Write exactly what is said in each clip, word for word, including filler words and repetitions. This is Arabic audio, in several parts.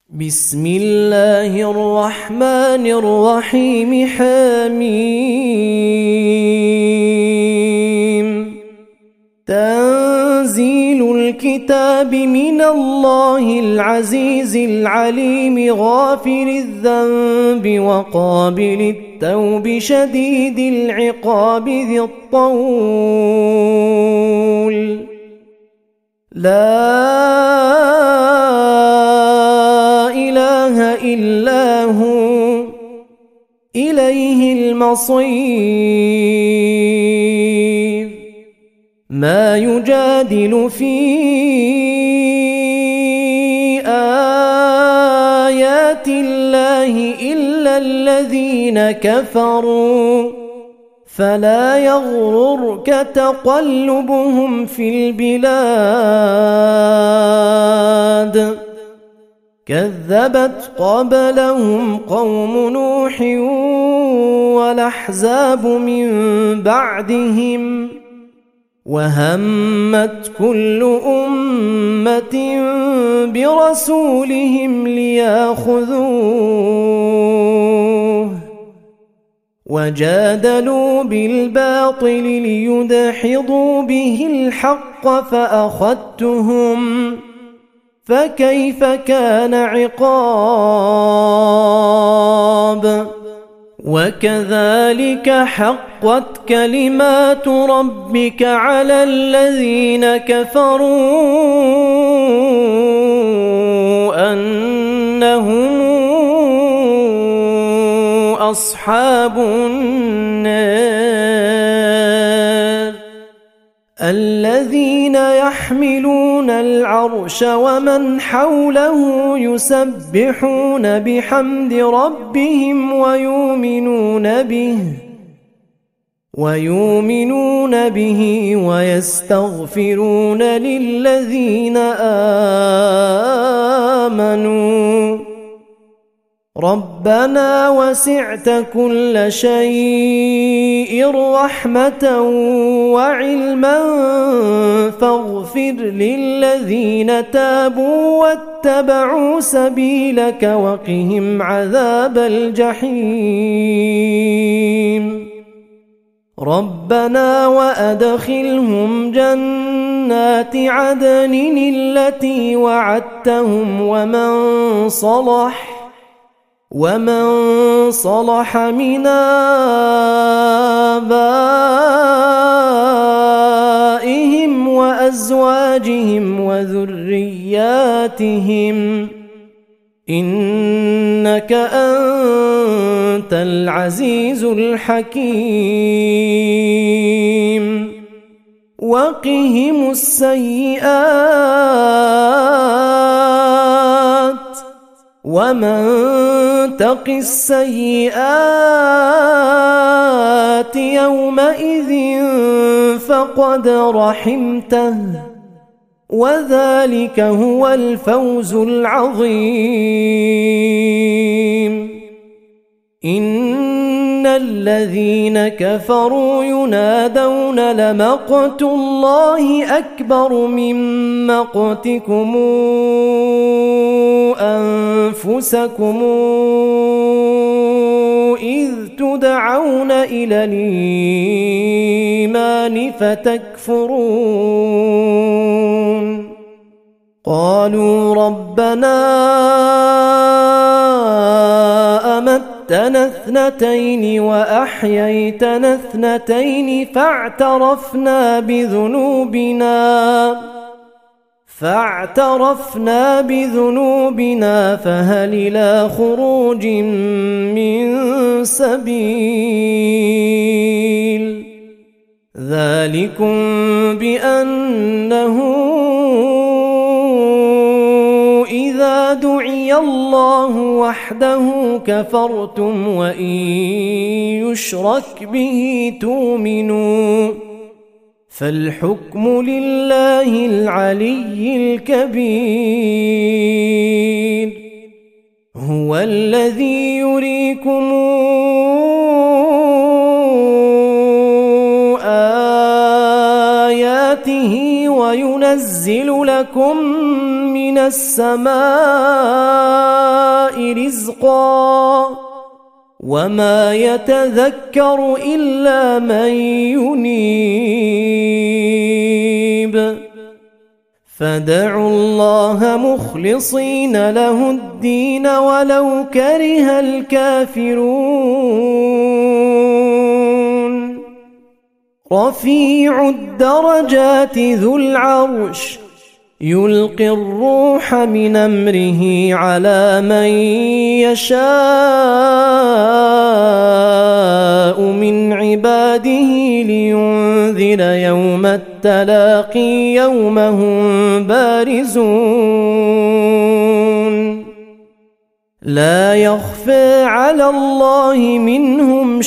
بسم الله الرحمن الرحيم. حميم. تنزيل الكتاب من الله العزيز العليم غافر الذنب وقابل التوب شديد العقاب ذي الطول. لا إله إلا هو إليه المصير. ما يجادل في آيات الله إلا الذين كفروا فلا يغررك تقلبهم في البلاد. كذبت قبلهم قوم نوح والأحزاب من بعدهم وهمت كل أمة برسولهم ليأخذوه وجادلوا بالباطل ليدحضوا به الحق فأخذتهم فكيف كان عقاب. وكذلك حقت كلمات ربك على الذين كفروا أنهم أصحاب النار الذين يحملون العرش ومن حوله يسبحون بحمد ربهم ويؤمنون به ويؤمنون به ويستغفرون للذين آمنوا ربنا وسعت كل شيء رحمة وعلما فاغفر للذين تابوا واتبعوا سبيلك وقهم عذاب الجحيم. ربنا وأدخلهم جنات عدن التي وعدتهم ومن صلح ومن صلح من آبائهم وأزواجهم وذرياتهم إنك أنت العزيز الحكيم. وقهم السيئات ومن تق السيئات يومئذ فقد رحمته وذلك هو الفوز العظيم. إن الذين كفروا ينادون لمقت الله أكبر من مقتكم أنفسكم إذ تدعون إلى الإيمان فتكفرون. قالوا ربنا أمتنا اثنتين وأحييتنا اثنتين فاعترفنا بذنوبنا فاعترفنا بذنوبنا فهل إلى خروج من سبيل. ذلكم بأنه إذا دعي الله وحده كفرتم وإن يشرك به تؤمنوا فالحكم لله العلي الكبير. هو الذي يريكم آياته وينزل لكم من السماء رزقا وما يتذكر إلا من ينيب فادعوا الله مخلصين له الدين ولو كره الكافرون رفيع الدرجات ذو العرش يلقي الروح من أمره على من يشاء من عباده لينذر يوم التلاقي يوم هم بارزون لا يخفى على الله منهم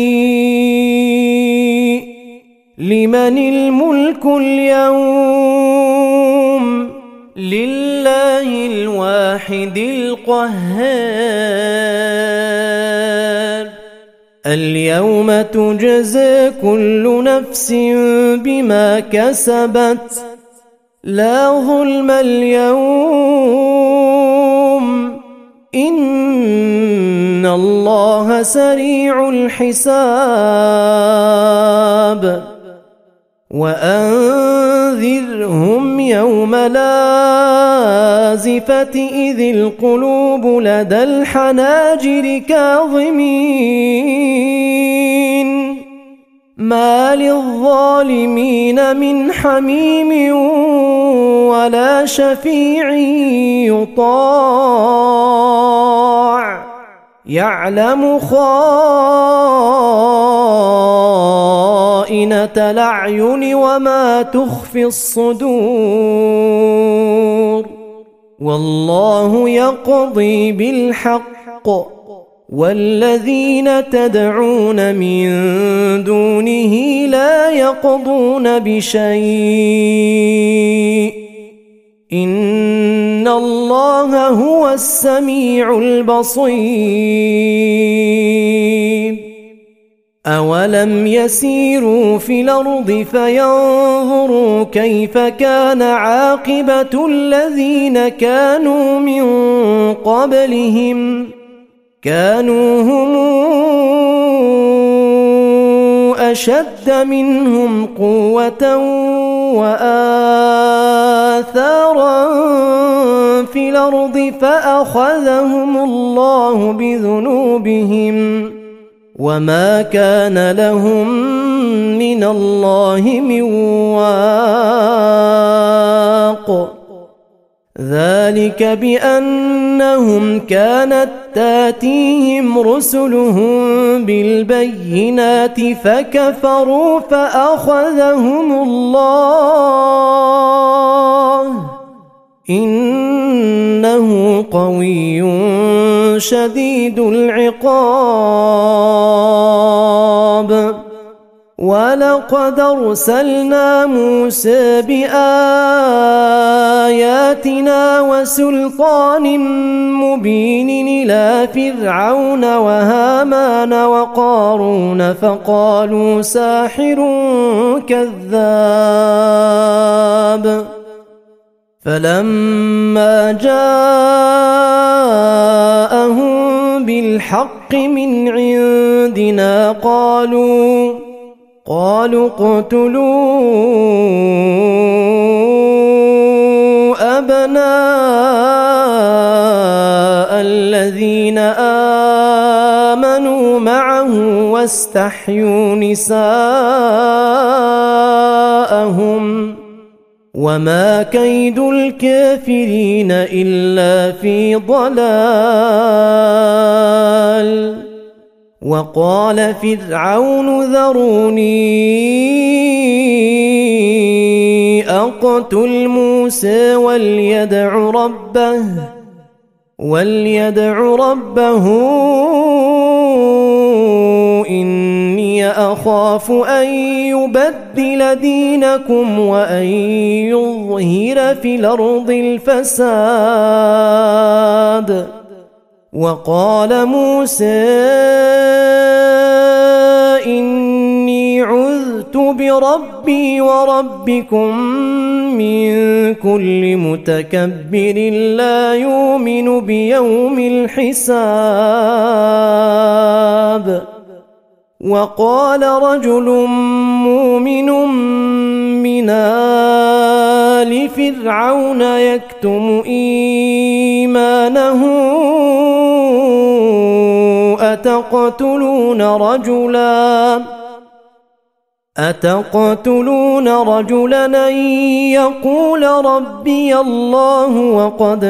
شيء لمن الملك اليوم لله الواحد القهار اليوم تجزى كل نفس بما كسبت لا ظلم اليوم إن الله سريع الحساب وأنذرهم يوم لازفة إذ القلوب لدى الحناجر كاظمين ما للظالمين من حميم ولا شفيع يطاع يعلم خائنة الأعين وما تخفي الصدور والله يقضي بالحق والذين تدعون من دونه لا يقضون بشيء إن الله هو السميع البصير أولم يسيروا في الأرض فينظروا كيف كان عاقبة الذين كانوا من قبلهم كانوا هم أشد منهم قوة وآثارا في الأرض فأخذهم الله بذنوبهم وما كان لهم من الله من واق ذلك بأنهم كانت تاتيهم رسلهم بالبينات فكفروا فأخذهم الله إنه قوي شديد العقاب ولقد أرسلنا موسى بآياتنا وسلطان مبين إلى فرعون وهامان وقارون فقالوا ساحر كذاب فلما جاءهم بالحق من عندنا قالوا قالوا اقتلوا أبناء الذين آمنوا معه واستحيوا نساءهم وما كيد الكافرين إلا في ضلال وقال فرعون ذروني أقتل موسى وليدع ربه وليدع ربه إني أخاف أن يبدل دينكم وأن يظهر في الأرض الفساد وقال موسى إني عذت بربي وربكم من كل متكبر لا يؤمن بيوم الحساب. وقال رجل مؤمن من آل فرعون يكتم إيمانه أتقتلون رجلا أتقتلون رجلا أن يقول ربي الله وقد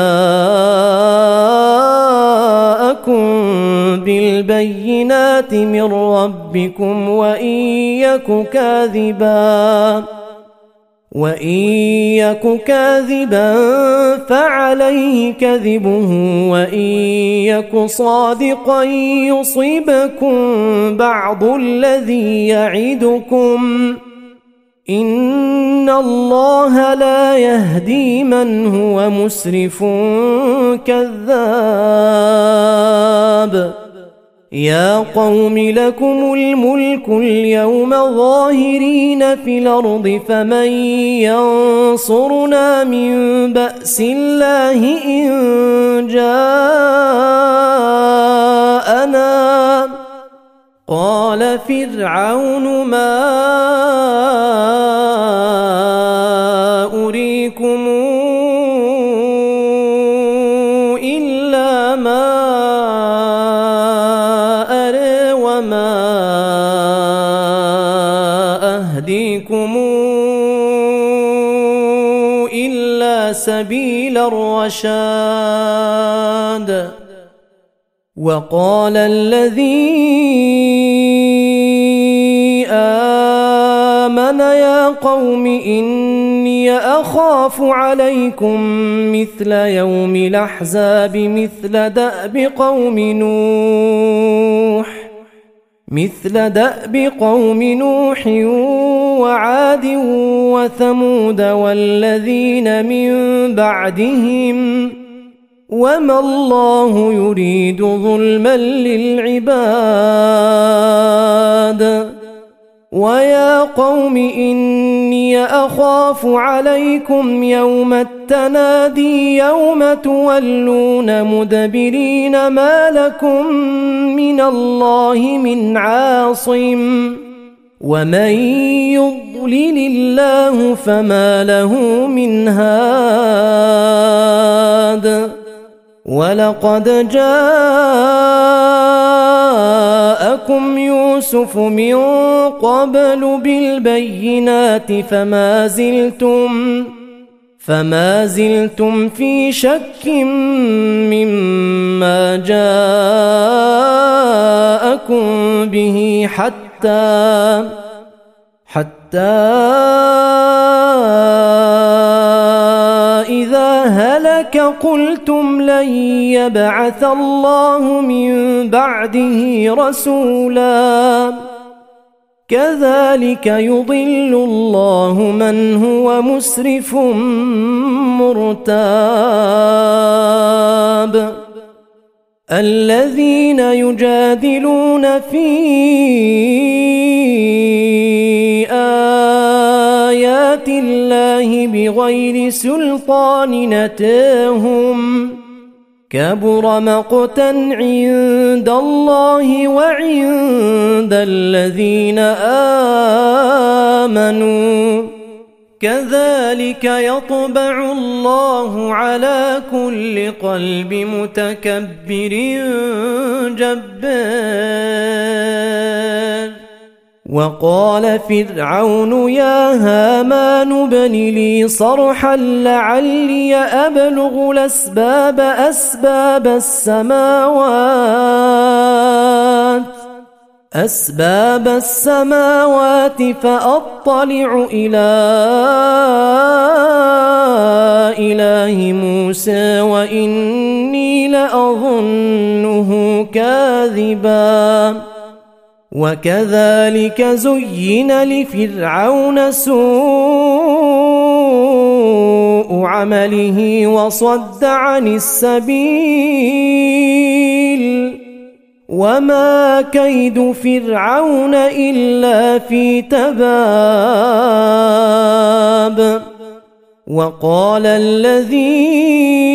جاءكم بالبينات من ربكم وإن يك كاذبا وإن يك كاذبا فعليه كذبه وإن يك صادقا يصيبكم بعض الذي يعدكم إن الله لا يهدي من هو مسرف كذاب. يا قوم لكم الملك اليوم ظاهرين في الأرض فمن ينصرنا من بأس الله إن جاءنا. قال فرعون ما أريكم إلا ما أرى وما أهديكم إلا سبيل الرشاد. وقال الذي آمن يا قوم إني أخاف عليكم مثل يوم الأحزاب مثل دأب قوم نوح مثل دأب قوم نوح وعاد وثمود والذين من بعدهم وما الله يريد ظلما للعباد. ويا قوم إني أخاف عليكم يوم التنادي يوم تولون مدبرين ما لكم من الله من عاصم ومن يضلل الله فما له من هاد. ولقد جاءكم يوسف من قبل بالبينات فما زلتم فما زلتم في شك مما جاءكم به حتى حتى إذا هلك قلتم لن يبعث الله من بعده رسولا كذلك يضل الله من هو مسرف مرتاب. الذين يجادلون في آيات الله بغير سلطان نتاهم كبر مقتا عند الله وعند الذين آمنوا كذلك يطبع الله على كل قلب متكبر جبار. وقال فرعون يا هامان ابن لي صرحا لعلي أبلغ الأسباب أسباب السماوات أسباب السماوات فأطلع إلى إله موسى وإني لأظنه كاذبا. وكذلك زين لفرعون سوء عمله وصد عن السبيل وما كيد فرعون إلا في تباب. وقال الذي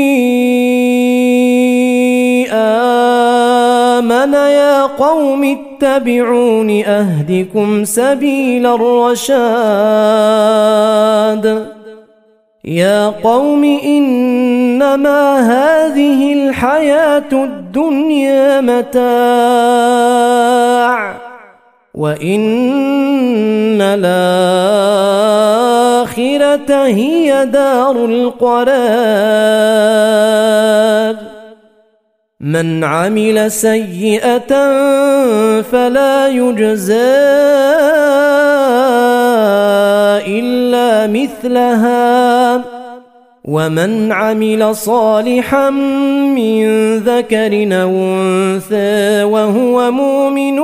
آمن يا قوم اتبعون أهدكم سبيل الرشاد يا قوم إنما هذه الحياة الدنيا متاع وإن الآخرة هي دار القرار من عمل سيئة فلا يجزى إلا مثلها ومن عمل صالحا من ذكر أو أنثى وهو مؤمن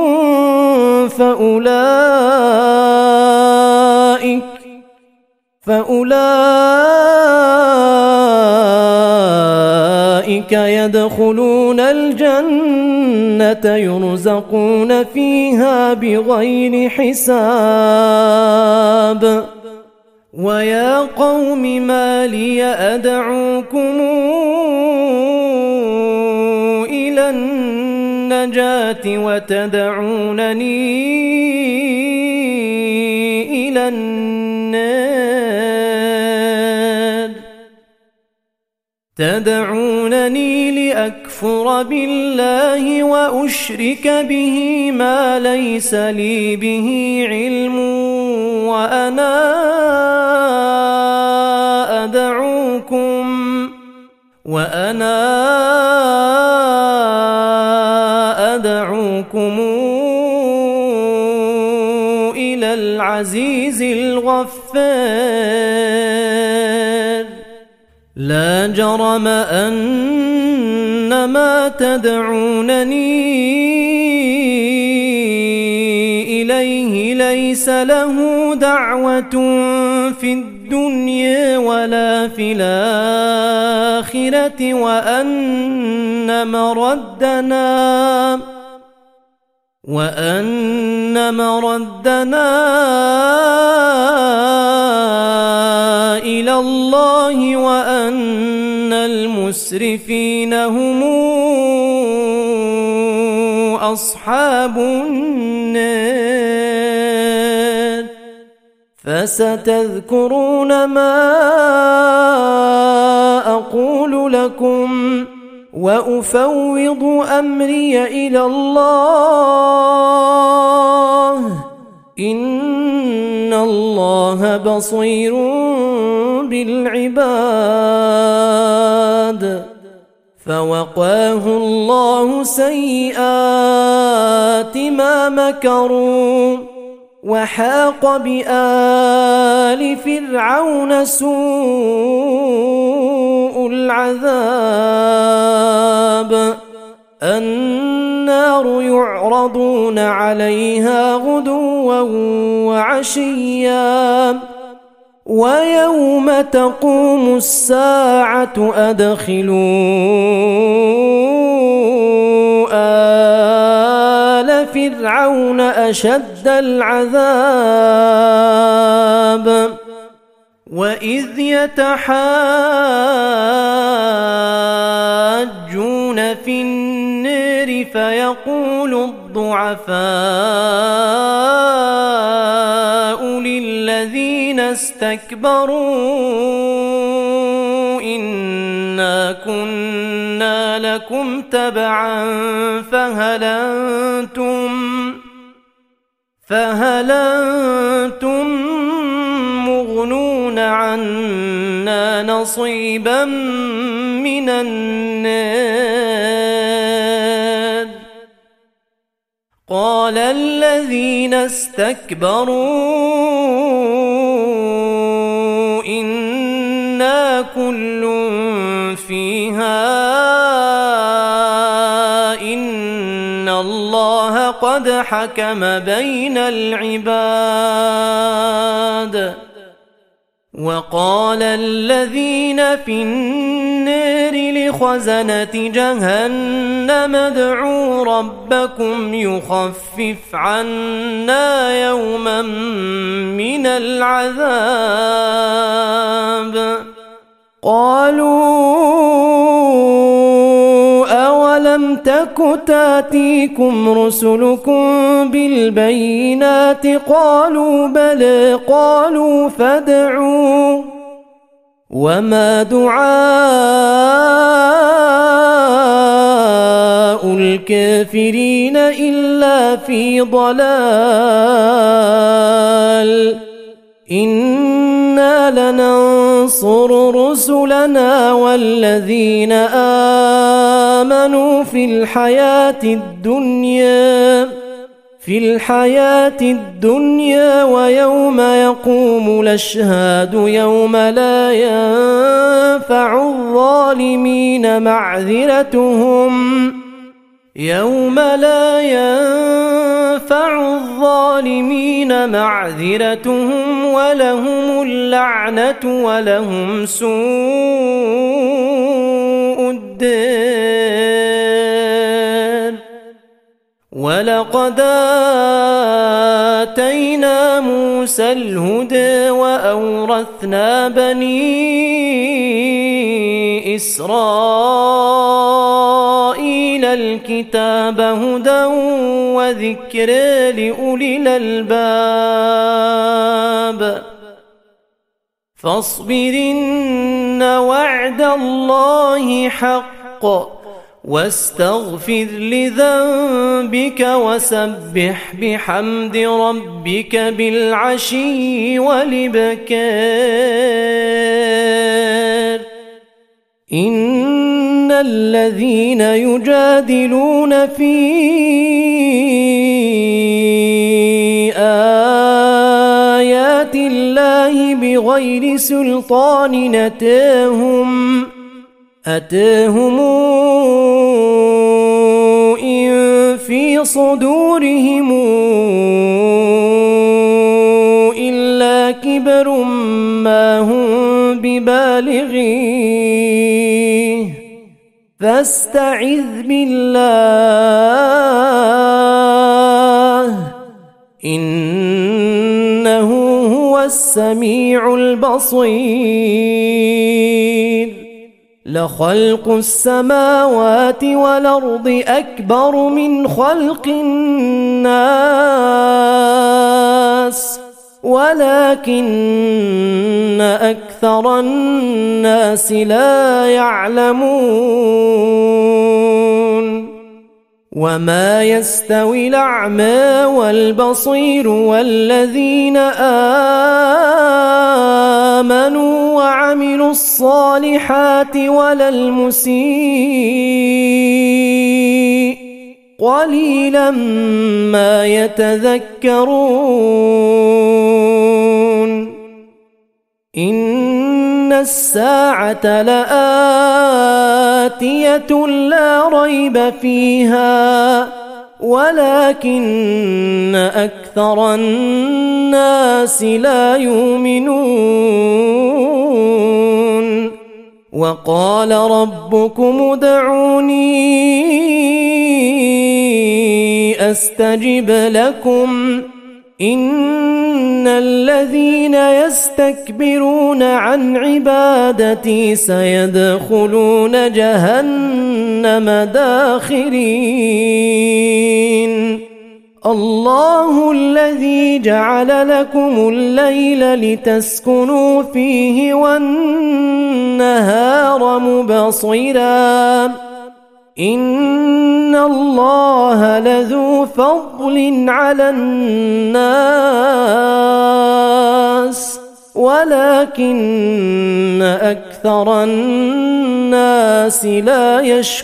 فأولئك فأولئك يدخلون الجنة يرزقون فيها بغير حساب ويا قوم ما لي أدعوكم إلى النجاة وتدعونني إلى النار تدعونني لأكفر بالله وأشرك به ما ليس لي به علم وأنا أدعوكم وأنا أدعوكم إلى العزيز الغفار لا جرم أن ما تدعونني إليه ليس له دعوة في الدنيا ولا في الآخرة وأن مردنا وأن مردنا إلى الله وأن المسرفين هم أصحاب النار فستذكرون ما أقول لكم وأفوض أمري إلى الله إن الله بصير بالعباد فوقاه الله سيئات ما مكروا وحاق بآل فرعون سوء العذاب النار يعرضون عليها غدوا وعشيا ويوم تقوم الساعة أدخلوا آل فرعون أشد العذاب وإذ يتحاجون في النار فيقول الضعفاء للذين استكبروا إنا كنا لكم تبعا فهل أنتم فهل أنتم مغنون عنا نصيبا من النار قال الذين استكبروا إنا كل فيها إن الله قد حكم بين العباد وقال الذين في النار لخزنة جهنم ادعوا ربكم يخفف عنا يوما من العذاب قالوا أولم تك تاتيكم رسلكم بالبينات قالوا بلى قالوا فادعوا وما دعاء الكافرين إلا في ضلال إنا لننصر رسلنا والذين آمنوا في الحياة الدنيا في الحياة الدنيا ويوم يقوم الأشهاد يوم لا ينفع الظالمين معذرتهم يوم لا ينفع الظالمين معذرتهم ولهم اللعنة ولهم سوء الدار ولقد آتينا موسى الهدى وأورثنا بني إسرائيل الكتاب هدى وذكر لأولي الألباب فاصبر إن وعد الله حق واستغفر لذنبك وسبح بحمد ربك بالعشي والإبكار إن الذين يجادلون في آيات الله بغير سلطان أتاهم أتاهم إن في صدورهم إلا كبر ما هم ببالغيه فاستعذ بالله إنه هو السميع البصير لخلق السماوات والأرض أكبر من خلق الناس ولكن أكثر الناس لا يعلمون وما يستوي الأعمى والبصير والذين آمنوا وعملوا الصالحات ولا المسيء قليلا ما يتذكرون إن الساعة لآتية لا ريب فيها ولكن أكثر الناس لا يؤمنون وقال ربكم ادعوني أستجب لكم إن الذين يستكبرون عن عبادتي سيدخلون جهنم داخرين الله الذي جعل لكم الليل لتسكنوا فيه والنهار مبصرا إن الله لذو فضل على الناس ولكن أكثر الناس لا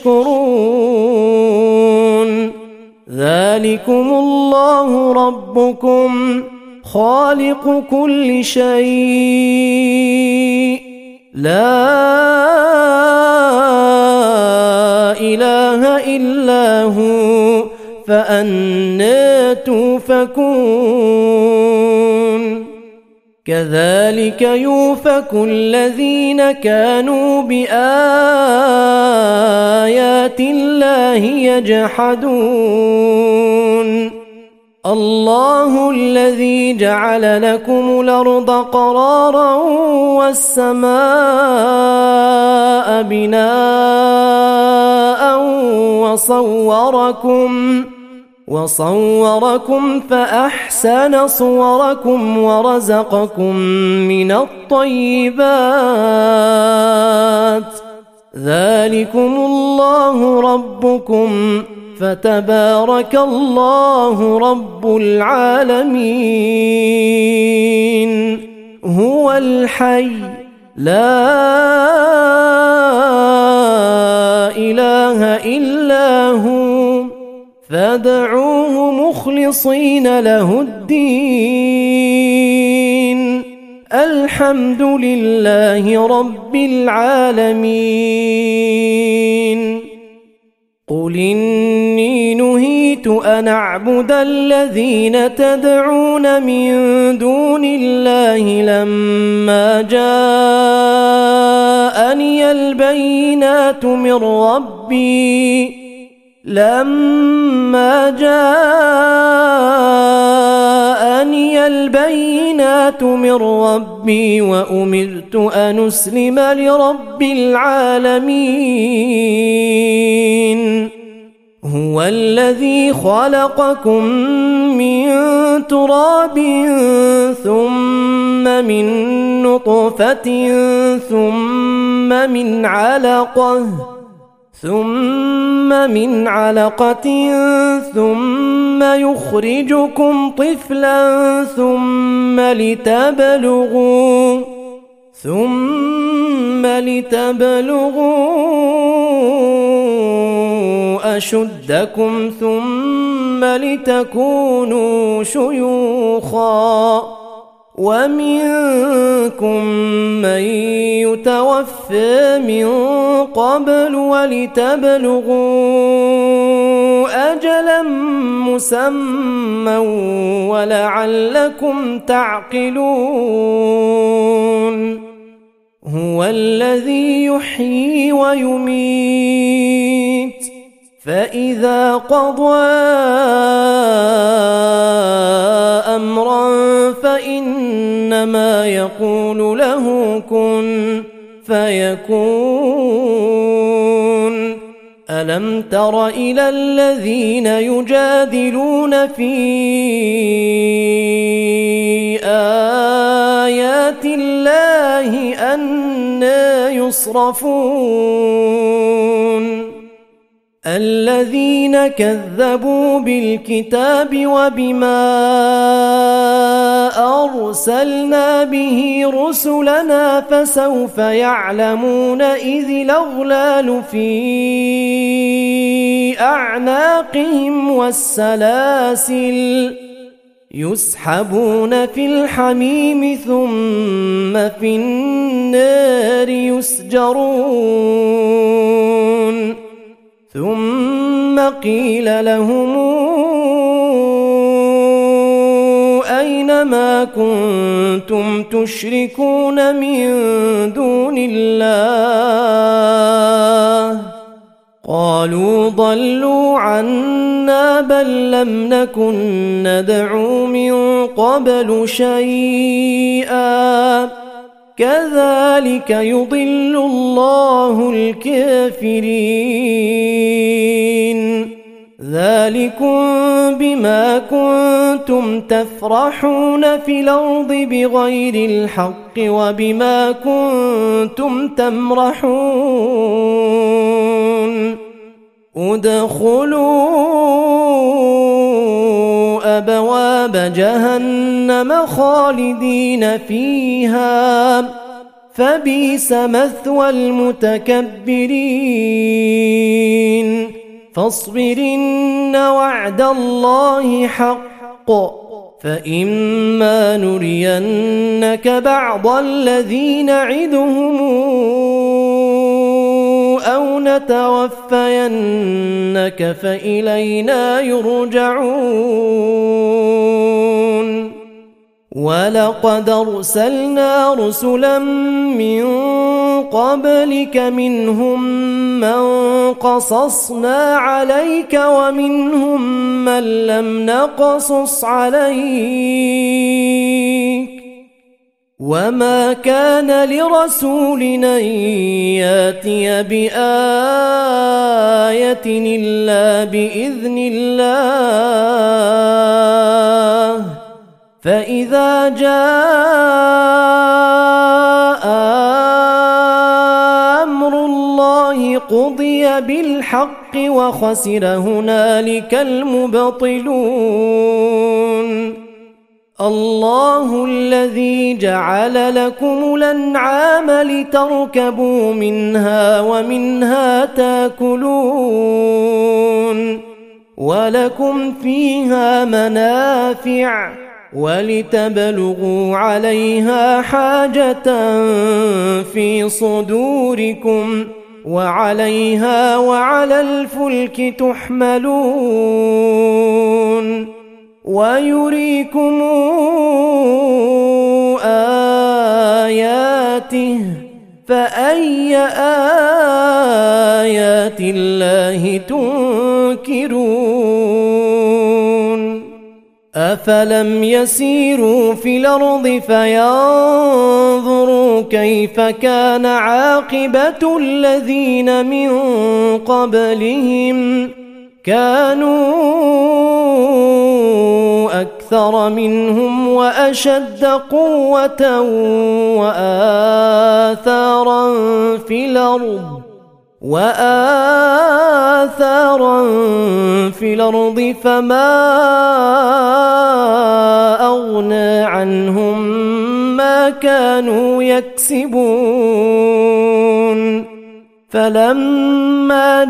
يشكرون ذلكم الله ربكم خالق كل شيء لا إله إلا هو فأنى توفكون كذلك يؤفك الذين كانوا بآيات الله يجحدون الله الذي جعل لكم الأرض قرارا والسماء بناء وصوركم وصوركم فأحسن صوركم ورزقكم من الطيبات ذلكم الله ربكم فتبارك الله رب العالمين هو الحي لا إله إلا هو فادعوه مخلصين له الدين الحمد لله رب العالمين قل إني نهيت أن أعبد الذين تدعون من دون الله لما جاءني البينات من ربي لما جاءني البينات من ربي وأمرت أن أسلم لرب العالمين هو الذي خلقكم من تراب ثم من نطفة ثم من علقة ثم من علقة ثم يخرجكم طفلا ثم لتبلغوا ثم لتبلغوا أشدكم ثم لتكونوا شيوخا ومنكم من يتوفى من قبل ولتبلغوا أجلا مسمى ولعلكم تعقلون هو الذي يحيي ويميت فإذا قضى أمرا فإنما يقول له كن فيكون ألم تر إلى الذين يجادلون في آيات الله أنى يصرفون الذين كذبوا بالكتاب وبما أرسلنا به رسلنا فسوف يعلمون إذ الأغلال في أعناقهم والسلاسل يسحبون في الحميم ثم في النار يسجرون ثم قيل لهم أين ما كنتم تشركون من دون الله قالوا ضلوا عنا بل لم نكن ندعو من قبل شيئا كذلك يضل الله الكافرين ذلكم بما كنتم تفرحون في الأرض بغير الحق وبما كنتم تمرحون ادخلوا أبواب جهنم خالدين فيها فبئس مثوى المتكبرين فاصبر إن وعد الله حق فإما نرينك بعض الذي نعدهم أو نتوفينك فإلينا يرجعون ولقد أرسلنا رسلا من قبلك منهم من قصصنا عليك ومنهم من لم نقصص عليك وما كان لرسول أن ياتي بآية إلا بإذن الله فإذا جاء أمر الله قضي بالحق وخسر هنالك المبطلون الله الذي جعل لكم الأنعام لتركبوا منها ومنها تاكلون ولكم فيها منافع ولتبلغوا عليها حاجة في صدوركم وعليها وعلى الفلك تحملون ويريكم آياته فأي آيات الله تنكرون أفلم يسيروا في الأرض فينظروا كيف كان عاقبة الذين من قبلهم كانوا أكثر منهم وأشد قوة وآثارا في الأرض وآثارا في الأرض فما أغنى عنهم ما كانوا يكسبون فلما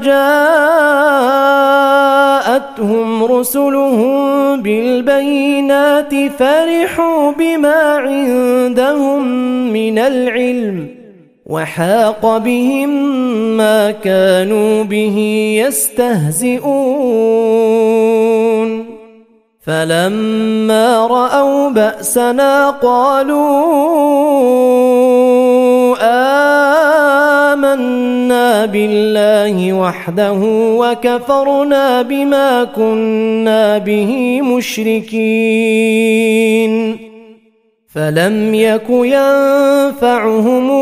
جاءتهم رسلهم بالبينات فرحوا بما عندهم من العلم وحاق بهم ما كانوا به يستهزئون فلما رأوا بأسنا قالوا آمنا بالله وحده وكفرنا بما كنا به مشركين فلم يك ينفعهم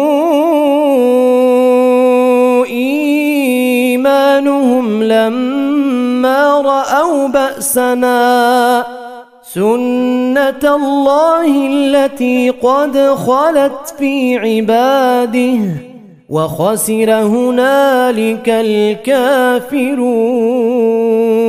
إيمانهم لما رأوا بأسنا سنة الله التي قد خلت في عباده وخسر هنالك الكافرون.